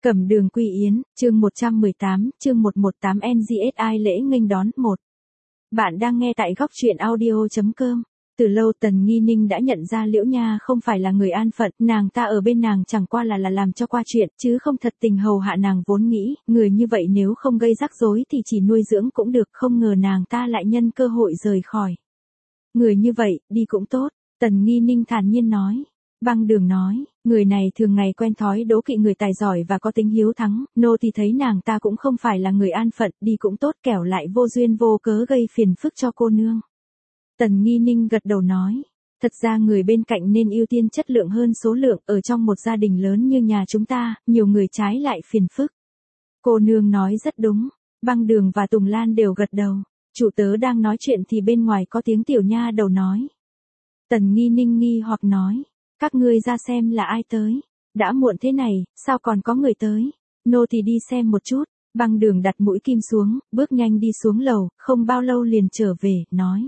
Cẩm Đường Quy Yến, chương 118, chương 118 NGSI lễ nghênh đón 1. Bạn đang nghe tại góc truyện audio.com. Từ lâu Tần Nghi Ninh đã nhận ra Liễu Nha không phải là người an phận, nàng ta ở bên nàng chẳng qua là làm cho qua chuyện, chứ không thật tình hầu hạ nàng vốn nghĩ, người như vậy nếu không gây rắc rối thì chỉ nuôi dưỡng cũng được, không ngờ nàng ta lại nhân cơ hội rời khỏi. Người như vậy, đi cũng tốt, Tần Nghi Ninh thản nhiên nói. Băng Đường nói, người này thường ngày quen thói đố kỵ người tài giỏi và có tính hiếu thắng, nô thì thấy nàng ta cũng không phải là người an phận, đi cũng tốt, kẻo lại vô duyên vô cớ gây phiền phức cho cô nương. Tần Nghi Ninh gật đầu nói, thật ra người bên cạnh nên ưu tiên chất lượng hơn số lượng, ở trong một gia đình lớn như nhà chúng ta, nhiều người trái lại phiền phức. Cô nương nói rất đúng, Băng Đường và Tùng Lan đều gật đầu, chủ tớ đang nói chuyện thì bên ngoài có tiếng tiểu nha đầu nói. Tần Nghi Ninh nghi hoặc nói, các ngươi ra xem là ai tới, đã muộn thế này, sao còn có người tới, nô thì đi xem một chút. Băng Đường đặt mũi kim xuống, bước nhanh đi xuống lầu, không bao lâu liền trở về, nói.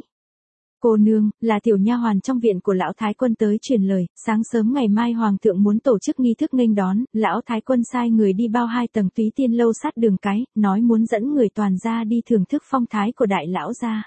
Cô nương, là tiểu nha hoàn trong viện của lão thái quân tới truyền lời, sáng sớm ngày mai hoàng thượng muốn tổ chức nghi thức nghênh đón, lão thái quân sai người đi bao 2 tầng Túy Tiên lâu sát đường cái, nói muốn dẫn người toàn gia đi thưởng thức phong thái của đại lão gia.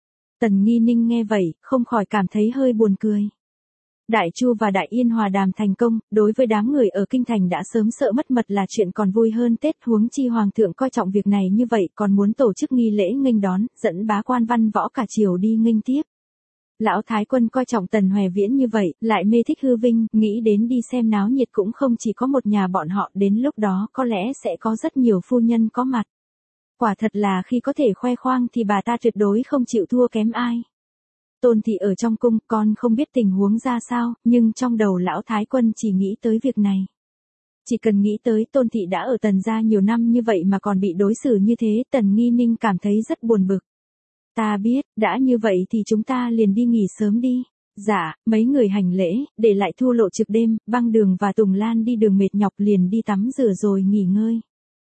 Tần Nghi Ninh nghe vậy, không khỏi cảm thấy hơi buồn cười. Đại Chu và Đại Yên hòa đàm thành công, đối với đám người ở kinh thành đã sớm sợ mất mật là chuyện còn vui hơn Tết, huống chi hoàng thượng coi trọng việc này như vậy, còn muốn tổ chức nghi lễ nghênh đón, dẫn bá quan văn võ cả triều đi nghênh tiếp. Lão thái quân coi trọng Tần Hoè Viễn như vậy, lại mê thích hư vinh, nghĩ đến đi xem náo nhiệt cũng không chỉ có một nhà bọn họ, đến lúc đó có lẽ sẽ có rất nhiều phu nhân có mặt. Quả thật là khi có thể khoe khoang thì bà ta tuyệt đối không chịu thua kém ai. Tôn thị ở trong cung, con không biết tình huống ra sao, nhưng trong đầu lão thái quân chỉ nghĩ tới việc này. Chỉ cần nghĩ tới Tôn thị đã ở Tần gia nhiều năm như vậy mà còn bị đối xử như thế, Tần Nghi Ninh cảm thấy rất buồn bực. Ta biết, đã như vậy thì chúng ta liền đi nghỉ sớm đi. Dạ, mấy người hành lễ, để lại Thu Lộ trực đêm, Băng Đường và Tùng Lan đi đường mệt nhọc liền đi tắm rửa rồi nghỉ ngơi.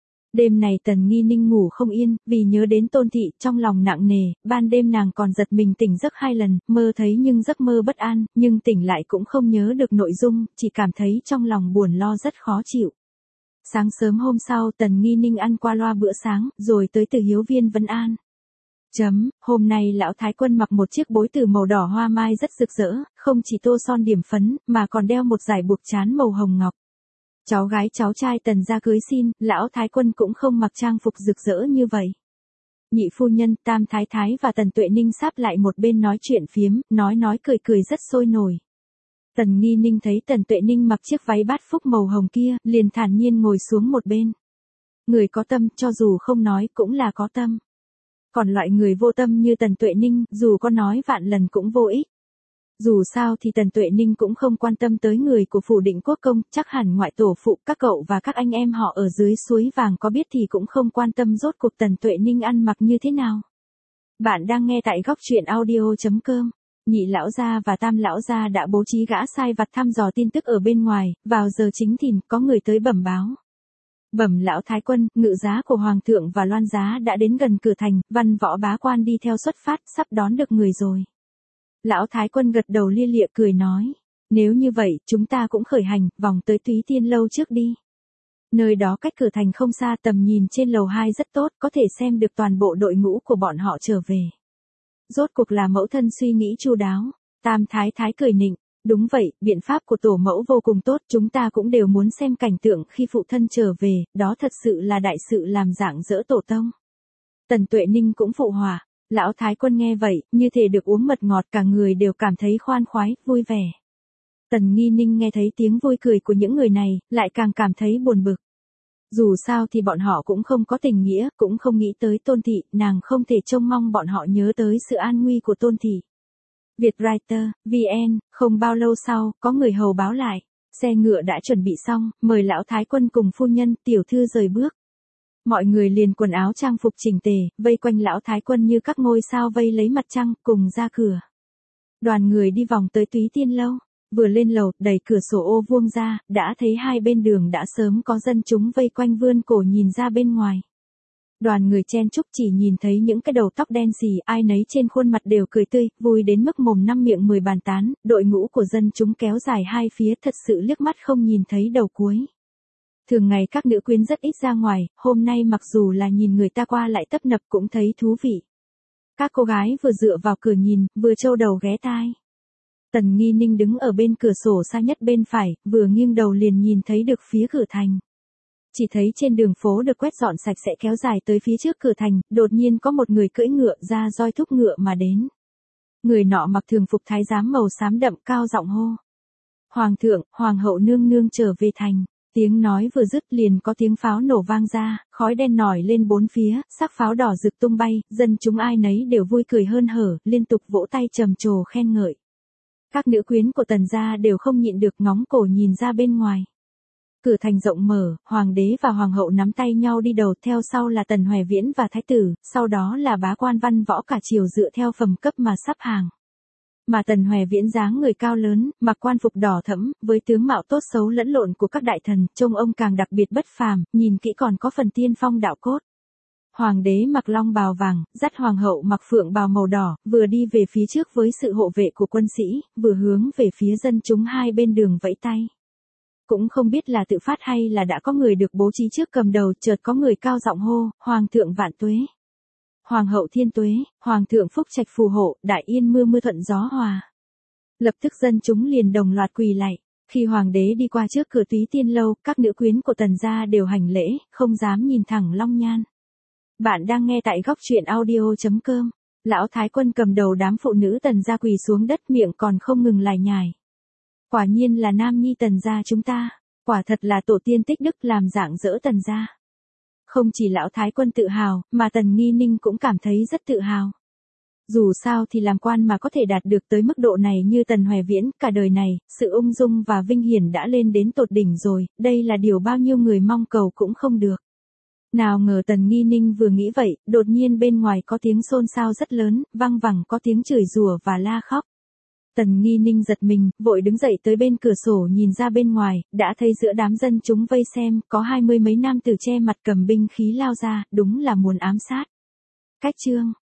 Đêm này Tần Nghi Ninh ngủ không yên, vì nhớ đến Tôn thị, trong lòng nặng nề, ban đêm nàng còn giật mình tỉnh giấc 2 lần, mơ thấy nhưng giấc mơ bất an, nhưng tỉnh lại cũng không nhớ được nội dung, chỉ cảm thấy trong lòng buồn lo rất khó chịu. Sáng sớm hôm sau Tần Nghi Ninh ăn qua loa bữa sáng, rồi tới Từ Hiếu Viên vấn an. Hôm nay lão thái quân mặc một chiếc bối từ màu đỏ hoa mai rất rực rỡ, không chỉ tô son điểm phấn, mà còn đeo một dải buộc trán màu hồng ngọc. Cháu gái cháu trai Tần gia cưới xin, lão thái quân cũng không mặc trang phục rực rỡ như vậy. Nhị phu nhân, Tam thái thái và Tần Tuệ Ninh sáp lại một bên nói chuyện phiếm, nói cười rất sôi nổi. Tần Nghi Ninh thấy Tần Tuệ Ninh mặc chiếc váy bát phúc màu hồng kia, liền thản nhiên ngồi xuống một bên. Người có tâm, cho dù không nói cũng là có tâm. Còn loại người vô tâm như Tần Tuệ Ninh, dù có nói vạn lần cũng vô ích. Dù sao thì Tần Tuệ Ninh cũng không quan tâm tới người của phủ Định Quốc công, chắc hẳn ngoại tổ phụ, các cậu và các anh em họ ở dưới suối vàng có biết thì cũng không quan tâm rốt cuộc Tần Tuệ Ninh ăn mặc như thế nào. Bạn đang nghe tại góc truyện audio.com. Nhị lão gia và Tam lão gia đã bố trí gã sai vặt thăm dò tin tức ở bên ngoài, vào giờ chính thìn, có người tới bẩm báo. Bẩm lão thái quân, ngự giá của hoàng thượng và loan giá đã đến gần cửa thành, văn võ bá quan đi theo xuất phát, sắp đón được người rồi. Lão thái quân gật đầu lia lịa cười nói, nếu như vậy, chúng ta cũng khởi hành, vòng tới Túy Tiên lâu trước đi. Nơi đó cách cửa thành không xa, tầm nhìn trên lầu 2 rất tốt, có thể xem được toàn bộ đội ngũ của bọn họ trở về. Rốt cuộc là mẫu thân suy nghĩ chu đáo. Tam thái thái cười nịnh, đúng vậy, biện pháp của tổ mẫu vô cùng tốt, chúng ta cũng đều muốn xem cảnh tượng khi phụ thân trở về, đó thật sự là đại sự làm rạng rỡ tổ tông. Tần Tuệ Ninh cũng phụ họa. Lão thái quân nghe vậy, như thể được uống mật ngọt, cả người đều cảm thấy khoan khoái, vui vẻ. Tần Nghi Ninh nghe thấy tiếng vui cười của những người này, lại càng cảm thấy buồn bực. Dù sao thì bọn họ cũng không có tình nghĩa, cũng không nghĩ tới Tôn thị, nàng không thể trông mong bọn họ nhớ tới sự an nguy của Tôn thị. Vietwriter, VN, không bao lâu sau, có người hầu báo lại, xe ngựa đã chuẩn bị xong, mời lão thái quân cùng phu nhân, tiểu thư rời bước. Mọi người liền quần áo trang phục chỉnh tề, vây quanh lão thái quân như các ngôi sao vây lấy mặt trăng, cùng ra cửa. Đoàn người đi vòng tới Túy Tiên lâu, vừa lên lầu, đẩy cửa sổ ô vuông ra, đã thấy hai bên đường đã sớm có dân chúng vây quanh vươn cổ nhìn ra bên ngoài. Đoàn người chen chúc chỉ nhìn thấy những cái đầu tóc đen xì, ai nấy trên khuôn mặt đều cười tươi, vui đến mức mồm năm miệng 10 bàn tán, đội ngũ của dân chúng kéo dài hai phía thật sự liếc mắt không nhìn thấy đầu cuối. Thường ngày các nữ quyến rất ít ra ngoài, hôm nay mặc dù là nhìn người ta qua lại tấp nập cũng thấy thú vị. Các cô gái vừa dựa vào cửa nhìn, vừa trâu đầu ghé tai. Tần Nghi Ninh đứng ở bên cửa sổ xa nhất bên phải, vừa nghiêng đầu liền nhìn thấy được phía cửa thành. Chỉ thấy trên đường phố được quét dọn sạch sẽ kéo dài tới phía trước cửa thành, đột nhiên có một người cưỡi ngựa ra roi thúc ngựa mà đến. Người nọ mặc thường phục thái giám màu xám đậm, cao giọng hô: "Hoàng thượng, hoàng hậu nương nương trở về thành." Tiếng nói vừa dứt liền có tiếng pháo nổ vang ra, khói đen nổi lên bốn phía, sắc pháo đỏ rực tung bay, dân chúng ai nấy đều vui cười hơn hở, liên tục vỗ tay trầm trồ khen ngợi. Các nữ quyến của Tần gia đều không nhịn được ngóng cổ nhìn ra bên ngoài. Cửa thành rộng mở, hoàng đế và hoàng hậu nắm tay nhau đi đầu, theo sau là Tần Hoài Viễn và thái tử, sau đó là bá quan văn võ cả triều dựa theo phẩm cấp mà sắp hàng. Mà Tần Hoài Viễn dáng người cao lớn, mặc quan phục đỏ thẫm, với tướng mạo tốt xấu lẫn lộn của các đại thần, trông ông càng đặc biệt bất phàm, nhìn kỹ còn có phần tiên phong đạo cốt. Hoàng đế mặc long bào vàng, dắt hoàng hậu mặc phượng bào màu đỏ, vừa đi về phía trước với sự hộ vệ của quân sĩ, vừa hướng về phía dân chúng hai bên đường vẫy tay. Cũng không biết là tự phát hay là đã có người được bố trí trước cầm đầu, chợt có người cao giọng hô: "Hoàng thượng vạn tuế! Hoàng hậu thiên tuế, hoàng thượng phúc trạch phù hộ, đại yên mưa mưa thuận gió hòa." Lập tức dân chúng liền đồng loạt quỳ lạy. Khi hoàng đế đi qua trước cửa Túy Tiên lâu, các nữ quyến của Tần gia đều hành lễ, không dám nhìn thẳng Long Nhan. Bạn đang nghe tại góc truyện audio.com. Lão thái quân cầm đầu đám phụ nữ Tần gia quỳ xuống đất, miệng còn không ngừng lải nhải. Quả nhiên là nam nhi Tần gia chúng ta, quả thật là tổ tiên tích đức làm rạng rỡ Tần gia. Không chỉ lão thái quân tự hào, mà Tần Nghi Ninh cũng cảm thấy rất tự hào. Dù sao thì làm quan mà có thể đạt được tới mức độ này như Tần Hoài Viễn, cả đời này, sự ung dung và vinh hiển đã lên đến tột đỉnh rồi, đây là điều bao nhiêu người mong cầu cũng không được. Nào ngờ Tần Nghi Ninh vừa nghĩ vậy, đột nhiên bên ngoài có tiếng xôn xao rất lớn, vang vẳng có tiếng chửi rủa và la khóc. Tần Nghi Ninh giật mình, vội đứng dậy tới bên cửa sổ nhìn ra bên ngoài, đã thấy giữa đám dân chúng vây xem, có 20 mấy nam tử che mặt cầm binh khí lao ra, đúng là muốn ám sát. Cách chương